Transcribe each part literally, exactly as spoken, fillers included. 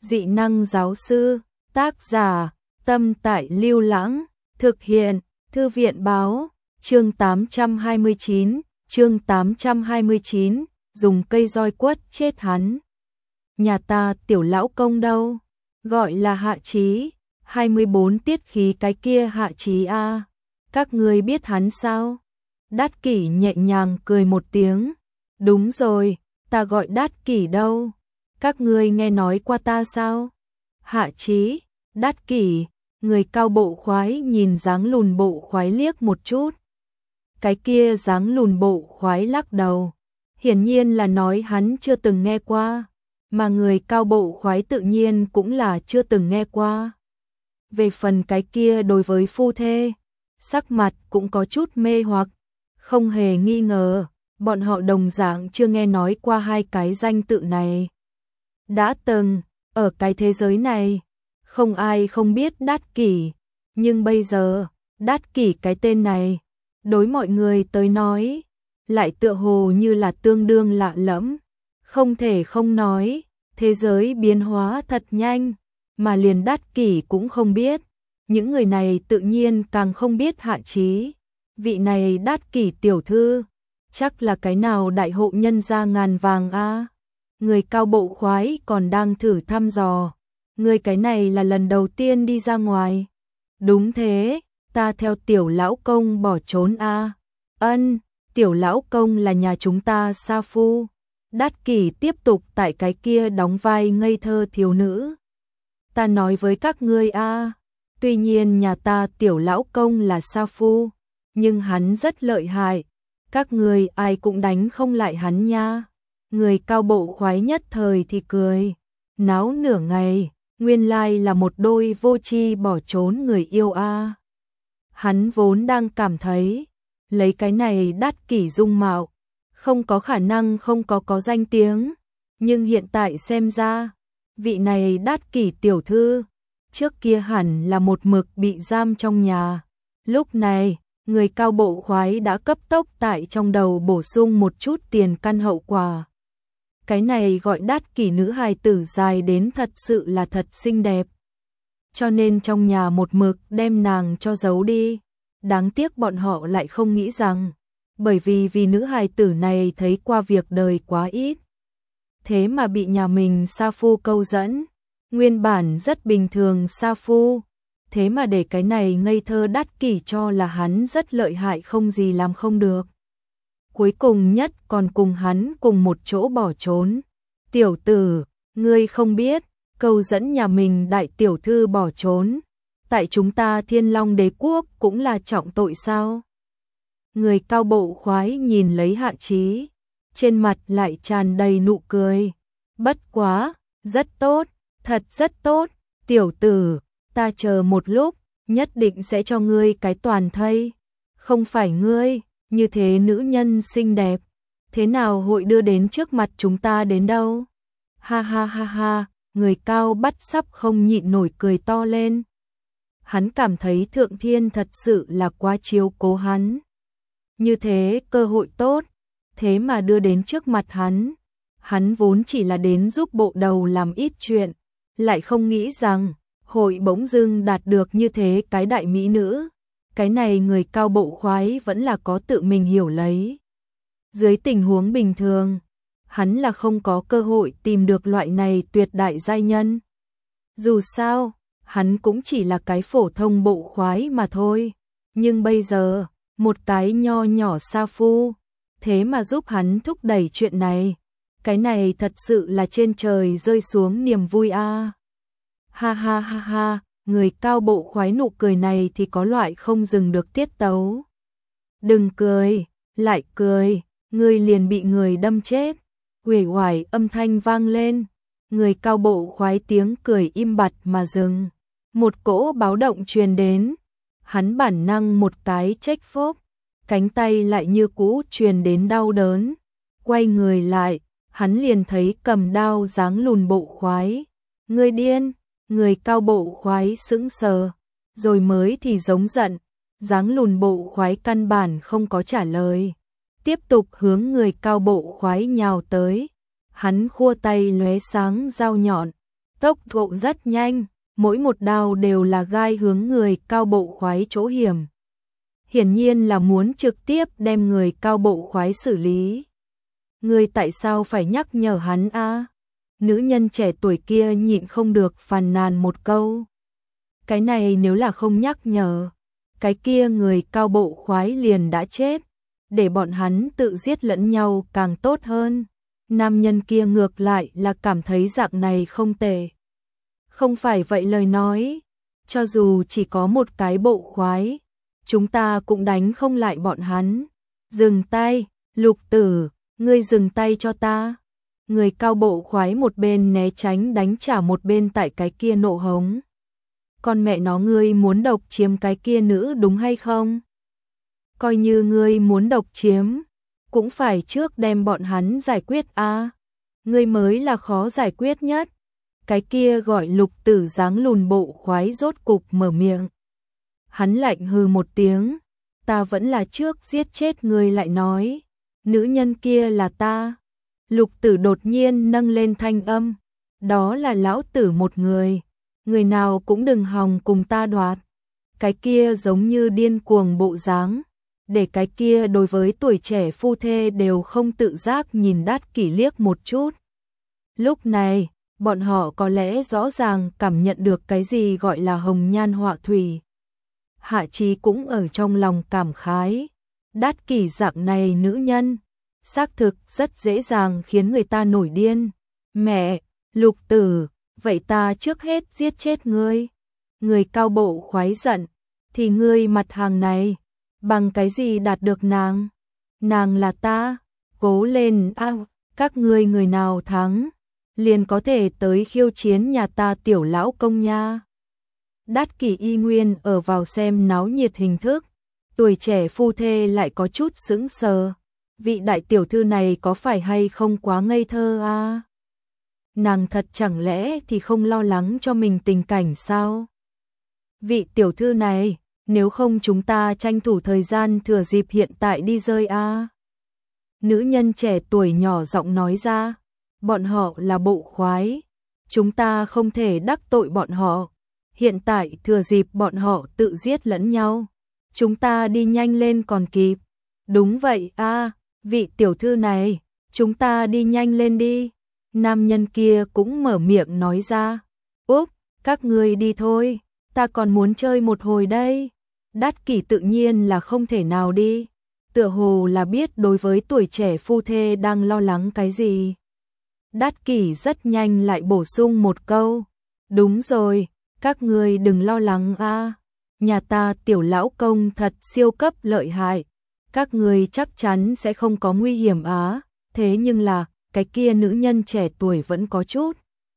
Dị năng giáo sư, tác giả, Tâm Tại Lưu Lãng, thực hiện, Thư viện báo, chương tám trăm hai mươi chín, chương tám trăm hai mươi chín, dùng cây roi quất chết hắn. Nhà ta tiểu lão công đâu? Gọi là Hạ Chí, hai mươi bốn tiết khí cái kia Hạ Chí a. Các ngươi biết hắn sao? Đát Kỷ nhẹ nhàng cười một tiếng. Đúng rồi, ta gọi Đát Kỷ đâu? Các ngươi nghe nói qua ta sao? Hạ Chí, Đát Kỷ, người cao bộ khoái nhìn dáng lùn bộ khoái liếc một chút. Cái kia dáng lùn bộ khoái lắc đầu. Hiển nhiên là nói hắn chưa từng nghe qua, mà người cao bộ khoái tự nhiên cũng là chưa từng nghe qua. Về phần cái kia đối với phu thê, sắc mặt cũng có chút mê hoặc, không hề nghi ngờ, bọn họ đồng dạng chưa nghe nói qua hai cái danh tự này. Đã từng, ở cái thế giới này, không ai không biết Đát Kỷ, nhưng bây giờ, Đát Kỷ cái tên này, đối mọi người tới nói, lại tựa hồ như là tương đương lạ lẫm, không thể không nói, thế giới biến hóa thật nhanh, mà liền Đát Kỷ cũng không biết, những người này tự nhiên càng không biết Hạ Chí, vị này Đát Kỷ tiểu thư, chắc là cái nào đại hộ nhân gia ngàn vàng a. Người cao bộ khoái còn đang thử thăm dò, người cái này là lần đầu tiên đi ra ngoài. Đúng thế, ta theo tiểu lão công bỏ trốn a. Ân, tiểu lão công là nhà chúng ta sa phu. Đát Kỷ tiếp tục tại cái kia đóng vai ngây thơ thiếu nữ. Ta nói với các ngươi a, tuy nhiên nhà ta tiểu lão công là sa phu, nhưng hắn rất lợi hại, các ngươi ai cũng đánh không lại hắn nha. Người cao bộ khoái nhất thời thì cười, náo nửa ngày, nguyên lai là một đôi vô tri bỏ trốn người yêu a. Hắn vốn đang cảm thấy, lấy cái này Đát Kỷ dung mạo, không có khả năng không có có danh tiếng, nhưng hiện tại xem ra, vị này Đát Kỷ tiểu thư, trước kia hẳn là một mực bị giam trong nhà. Lúc này, người cao bộ khoái đã cấp tốc tại trong đầu bổ sung một chút tiền căn hậu quả. Cái này gọi Đát Kỷ nữ hài tử dài đến thật sự là thật xinh đẹp. Cho nên trong nhà một mực đem nàng cho giấu đi. Đáng tiếc bọn họ lại không nghĩ rằng, bởi vì vì nữ hài tử này thấy qua việc đời quá ít. Thế mà bị nhà mình sa phu câu dẫn, nguyên bản rất bình thường sa phu. Thế mà để cái này ngây thơ Đát Kỷ cho là hắn rất lợi hại không gì làm không được. Cuối cùng nhất còn cùng hắn cùng một chỗ bỏ trốn. Tiểu tử, ngươi không biết, câu dẫn nhà mình đại tiểu thư bỏ trốn, tại chúng ta Thiên Long Đế quốc cũng là trọng tội sao? Người cao bộ khoái nhìn lấy Hạ Chí, trên mặt lại tràn đầy nụ cười. Bất quá, rất tốt, thật rất tốt, tiểu tử, ta chờ một lúc, nhất định sẽ cho ngươi cái toàn thây. Không phải ngươi, như thế nữ nhân xinh đẹp, thế nào hội đưa đến trước mặt chúng ta đến đâu? Ha ha ha ha, người cao bắt sắp không nhịn nổi cười to lên. Hắn cảm thấy Thượng Thiên thật sự là quá chiếu cố hắn. Như thế cơ hội tốt, thế mà đưa đến trước mặt hắn. Hắn vốn chỉ là đến giúp bộ đầu làm ít chuyện, lại không nghĩ rằng hội bỗng dưng đạt được như thế cái đại mỹ nữ. Cái này người cao bộ khoái vẫn là có tự mình hiểu lấy. Dưới tình huống bình thường, hắn là không có cơ hội tìm được loại này tuyệt đại giai nhân. Dù sao, hắn cũng chỉ là cái phổ thông bộ khoái mà thôi. Nhưng bây giờ, một cái nho nhỏ sa phu, thế mà giúp hắn thúc đẩy chuyện này. Cái này thật sự là trên trời rơi xuống niềm vui a. Ha ha ha ha, người cao bộ khoái nụ cười này thì có loại không dừng được tiết tấu. Đừng cười, lại cười, ngươi liền bị người đâm chết. Uể oải âm thanh vang lên, người cao bộ khoái tiếng cười im bặt mà dừng. Một cỗ báo động truyền đến, hắn bản năng một cái chếch phốp, cánh tay lại như cũ truyền đến đau đớn. Quay người lại, hắn liền thấy cầm đao dáng lùn bộ khoái. Ngươi điên, người cao bộ khoái sững sờ, rồi mới thì giống giận, dáng lùn bộ khoái căn bản không có trả lời. Tiếp tục hướng người cao bộ khoái nhào tới, hắn khua tay lóe sáng dao nhọn, tốc độ rất nhanh, mỗi một đao đều là gai hướng người cao bộ khoái chỗ hiểm. Hiển nhiên là muốn trực tiếp đem người cao bộ khoái xử lý. Người tại sao phải nhắc nhở hắn a? Nữ nhân trẻ tuổi kia nhịn không được phàn nàn một câu. Cái này nếu là không nhắc nhở, cái kia người cao bộ khoái liền đã chết, để bọn hắn tự giết lẫn nhau càng tốt hơn. Nam nhân kia ngược lại là cảm thấy dạng này không tệ. Không phải vậy lời nói, cho dù chỉ có một cái bộ khoái, chúng ta cũng đánh không lại bọn hắn. Dừng tay, Lục Tử, ngươi dừng tay cho ta. Người cao bộ khoái một bên né tránh đánh trả một bên tại cái kia nộ hống. Con mẹ nó, ngươi muốn độc chiếm cái kia nữ đúng hay không? Coi như ngươi muốn độc chiếm, cũng phải trước đem bọn hắn giải quyết a. Ngươi mới là khó giải quyết nhất. Cái kia gọi Lục Tử dáng lùn bộ khoái rốt cục mở miệng. Hắn lạnh hừ một tiếng, ta vẫn là trước giết chết ngươi lại nói, nữ nhân kia là ta. Lục Tử đột nhiên nâng lên thanh âm, đó là lão tử một người, người nào cũng đừng hòng cùng ta đoạt. Cái kia giống như điên cuồng bộ dáng, để cái kia đối với tuổi trẻ phu thê đều không tự giác nhìn Đát Kỷ liếc một chút. Lúc này, bọn họ có lẽ rõ ràng cảm nhận được cái gì gọi là hồng nhan họa thủy. Hạ Chí cũng ở trong lòng cảm khái, Đát Kỷ dạng này nữ nhân, xác thực rất dễ dàng khiến người ta nổi điên. Mẹ, Lục Tử, vậy ta trước hết giết chết ngươi. Người cao bộ khoái giận, thì ngươi mặt hàng này, bằng cái gì đạt được nàng? Nàng là ta, cố lên a, à, các ngươi người nào thắng, liền có thể tới khiêu chiến nhà ta tiểu lão công nha. Đát Kỷ y nguyên ở vào xem náo nhiệt hình thức, tuổi trẻ phu thê lại có chút sững sờ. Vị đại tiểu thư này có phải hay không quá ngây thơ a? À? Nàng thật chẳng lẽ thì không lo lắng cho mình tình cảnh sao? Vị tiểu thư này, nếu không chúng ta tranh thủ thời gian thừa dịp hiện tại đi rơi a. À? Nữ nhân trẻ tuổi nhỏ giọng nói ra, bọn họ là bộ khoái, chúng ta không thể đắc tội bọn họ. Hiện tại thừa dịp bọn họ tự giết lẫn nhau, chúng ta đi nhanh lên còn kịp. Đúng vậy a, à, vị tiểu thư này, chúng ta đi nhanh lên đi. Nam nhân kia cũng mở miệng nói ra. Úp, các ngươi đi thôi, ta còn muốn chơi một hồi đây. Đát Kỷ tự nhiên là không thể nào đi, tựa hồ là biết đối với tuổi trẻ phu thê đang lo lắng cái gì. Đát Kỷ rất nhanh lại bổ sung một câu. Đúng rồi, các ngươi đừng lo lắng a, à. Nhà ta tiểu lão công thật siêu cấp lợi hại, các ngươi chắc chắn sẽ không có nguy hiểm á. Thế nhưng là, cái kia nữ nhân trẻ tuổi vẫn có chút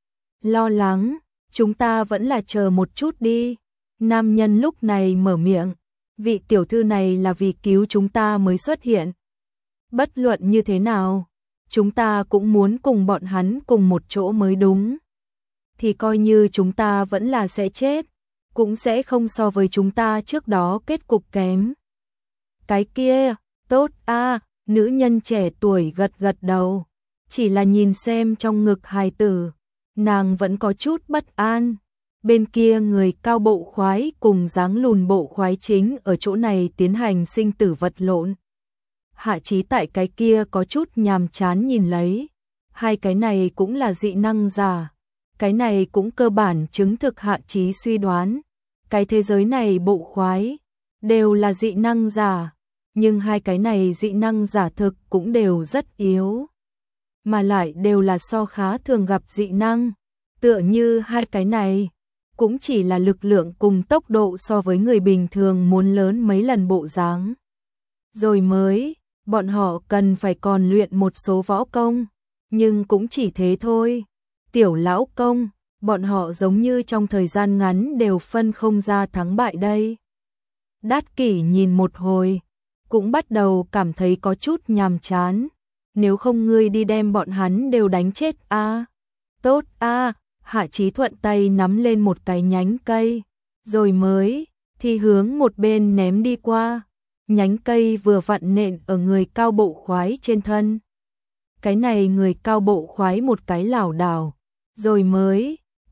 lo lắng, chúng ta vẫn là chờ một chút đi. Nam nhân lúc này mở miệng, vị tiểu thư này là vì cứu chúng ta mới xuất hiện. Bất luận như thế nào, chúng ta cũng muốn cùng bọn hắn cùng một chỗ mới đúng. Thì coi như chúng ta vẫn là sẽ chết, cũng sẽ không so với chúng ta trước đó kết cục kém. Cái kia, tốt a, à, nữ nhân trẻ tuổi gật gật đầu, chỉ là nhìn xem trong ngực hài tử, nàng vẫn có chút bất an. Bên kia người cao bộ khoái cùng dáng lùn bộ khoái chính ở chỗ này tiến hành sinh tử vật lộn. Hạ Chí tại cái kia có chút nhàm chán nhìn lấy, hai cái này cũng là dị năng giả. Cái này cũng cơ bản chứng thực Hạ Chí suy đoán, cái thế giới này bộ khoái đều là dị năng giả, nhưng hai cái này dị năng giả thực cũng đều rất yếu, mà lại đều là so khá thường gặp dị năng, tựa như hai cái này cũng chỉ là lực lượng cùng tốc độ so với người bình thường muốn lớn mấy lần bộ dáng. Rồi mới, bọn họ cần phải còn luyện một số võ công, nhưng cũng chỉ thế thôi. Tiểu lão công, bọn họ giống như trong thời gian ngắn đều phân không ra thắng bại đây. Đát Kỷ nhìn một hồi, cũng bắt đầu cảm thấy có chút nhàm chán. Nếu không ngươi đi đem bọn hắn đều đánh chết a. À? Tốt a, à, Hạ Chí thuận tay nắm lên một cái nhánh cây, rồi mới thì hướng một bên ném đi qua. Nhánh cây vừa vặn nện ở người cao bộ khoái trên thân. Cái này người cao bộ khoái một cái lảo đảo, rồi mới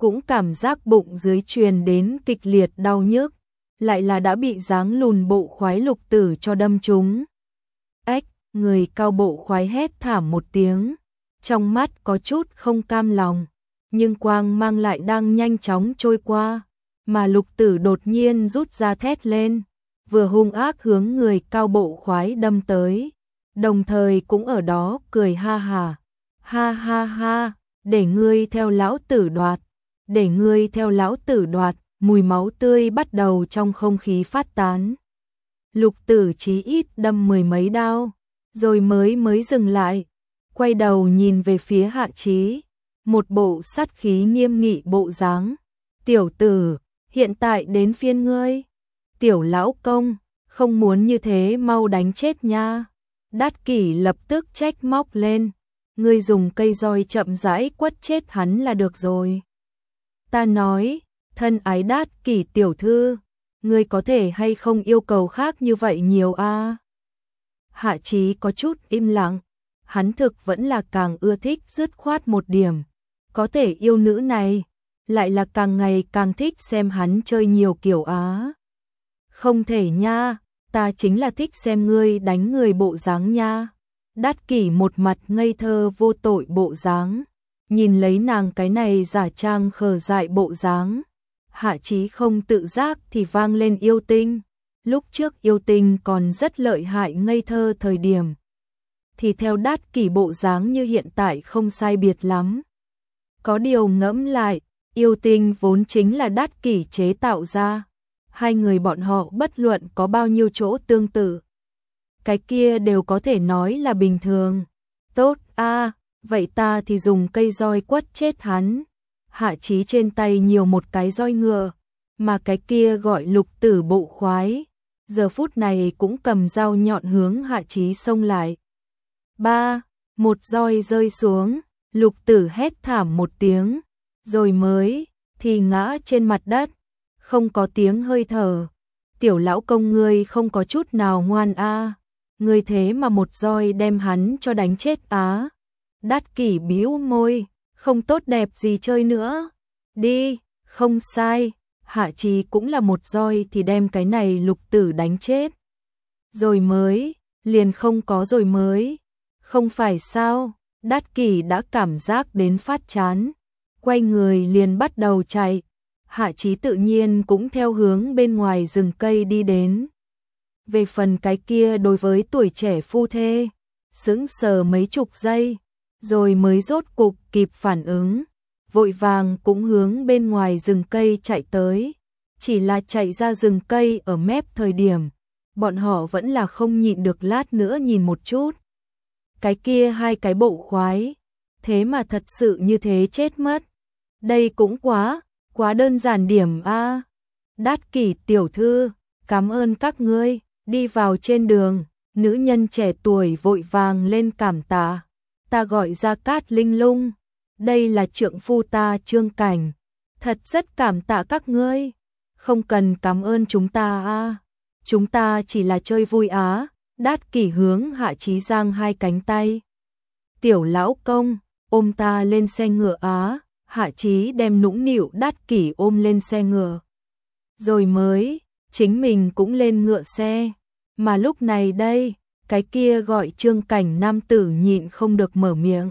cũng cảm giác bụng dưới truyền đến kịch liệt đau nhức, lại là đã bị dáng lùn bộ khoái Lục Tử cho đâm trúng. Ếch, người cao bộ khoái hét thảm một tiếng, trong mắt có chút không cam lòng, nhưng quang mang lại đang nhanh chóng trôi qua, mà Lục Tử đột nhiên rút ra thét lên, vừa hung ác hướng người cao bộ khoái đâm tới, đồng thời cũng ở đó cười ha hà, ha ha ha, để ngươi theo lão tử đoạt, để ngươi theo lão tử đoạt, mùi máu tươi bắt đầu trong không khí phát tán. Lục Tử chí ít đâm mười mấy đao, rồi mới mới dừng lại, quay đầu nhìn về phía Hạ Chí, một bộ sát khí nghiêm nghị bộ dáng. Tiểu tử, hiện tại đến phiên ngươi. Tiểu lão công, không muốn như thế mau đánh chết nha. Đát Kỷ lập tức trách móc lên, ngươi dùng cây roi chậm rãi quất chết hắn là được rồi. Ta nói, thân ái Đát Kỷ tiểu thư, ngươi có thể hay không yêu cầu khác như vậy nhiều a? À? Hạ Chí có chút im lặng, hắn thực vẫn là càng ưa thích dứt khoát một điểm, có thể yêu nữ này, lại là càng ngày càng thích xem hắn chơi nhiều kiểu á. Không thể nha, ta chính là thích xem ngươi đánh người bộ dáng nha. Đát Kỷ một mặt ngây thơ vô tội bộ dáng, nhìn lấy nàng cái này giả trang khờ dại bộ dáng. Hạ Chí không tự giác thì vang lên yêu tinh, lúc trước yêu tinh còn rất lợi hại ngây thơ thời điểm, thì theo Đát Kỷ bộ dáng như hiện tại không sai biệt lắm. Có điều ngẫm lại, yêu tinh vốn chính là Đát Kỷ chế tạo ra, hai người bọn họ bất luận có bao nhiêu chỗ tương tự, cái kia đều có thể nói là bình thường. Tốt a, vậy ta thì dùng cây roi quất chết hắn. Hạ Chí trên tay nhiều một cái roi ngựa, mà cái kia gọi Lục Tử bộ khoái, giờ phút này cũng cầm dao nhọn hướng Hạ Chí xông lại. Ba, một roi rơi xuống, Lục Tử hét thảm một tiếng, rồi mới thì ngã trên mặt đất, không có tiếng hơi thở. Tiểu lão công ngươi không có chút nào ngoan a, ngươi thế mà một roi đem hắn cho đánh chết á. Đát Kỷ bĩu môi, không tốt đẹp gì chơi nữa. Đi, không sai, Hạ Chí cũng là một roi thì đem cái này Lục Tử đánh chết. Rồi mới, liền không có rồi mới. Không phải sao, Đát Kỷ đã cảm giác đến phát chán, quay người liền bắt đầu chạy. Hạ Chí tự nhiên cũng theo hướng bên ngoài rừng cây đi đến. Về phần cái kia đối với tuổi trẻ phu thê, sững sờ mấy chục giây, rồi mới rốt cục kịp phản ứng, vội vàng cũng hướng bên ngoài rừng cây chạy tới. Chỉ là chạy ra rừng cây ở mép thời điểm, bọn họ vẫn là không nhịn được lát nữa nhìn một chút. Cái kia hai cái bộ khoái, thế mà thật sự như thế chết mất. Đây cũng quá, quá đơn giản điểm a. À. Đát Kỷ tiểu thư, cảm ơn các ngươi. Đi vào trên đường, nữ nhân trẻ tuổi vội vàng lên cảm tạ. Ta gọi Gia Cát Linh Lung, đây là trượng phu ta Trương Cảnh, thật rất cảm tạ các ngươi. Không cần cảm ơn chúng ta a, à. Chúng ta chỉ là chơi vui á. Đát Kỷ hướng Hạ Chí giang hai cánh tay. Tiểu lão công, ôm ta lên xe ngựa á. Hạ Chí đem nũng nịu Đát Kỷ ôm lên xe ngựa, rồi mới chính mình cũng lên ngựa xe. Mà lúc này đây, cái kia gọi Trương Cảnh nam tử nhịn không được mở miệng.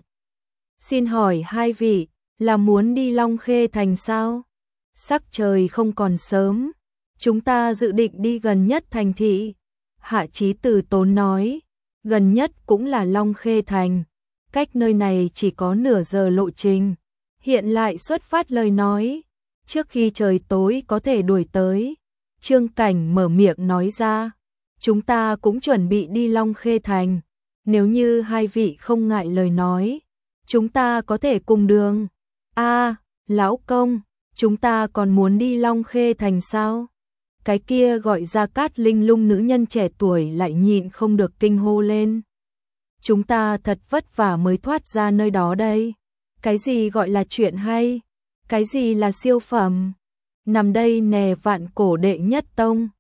Xin hỏi hai vị, là muốn đi Long Khê thành sao? Sắc trời không còn sớm, chúng ta dự định đi gần nhất thành thị. Hạ Chí từ tốn nói, gần nhất cũng là Long Khê thành, cách nơi này chỉ có nửa giờ lộ trình. Hiện lại xuất phát lời nói, trước khi trời tối có thể đuổi tới. Trương Cảnh mở miệng nói ra, chúng ta cũng chuẩn bị đi Long Khê thành, nếu như hai vị không ngại lời nói, chúng ta có thể cùng đường. A, à, lão công, chúng ta còn muốn đi Long Khê thành sao? Cái kia gọi Gia Cát Linh Lung nữ nhân trẻ tuổi lại nhịn không được kinh hô lên. Chúng ta thật vất vả mới thoát ra nơi đó đây. Cái gì gọi là chuyện hay? Cái gì là siêu phẩm? Nằm đây nè vạn cổ đệ nhất tông,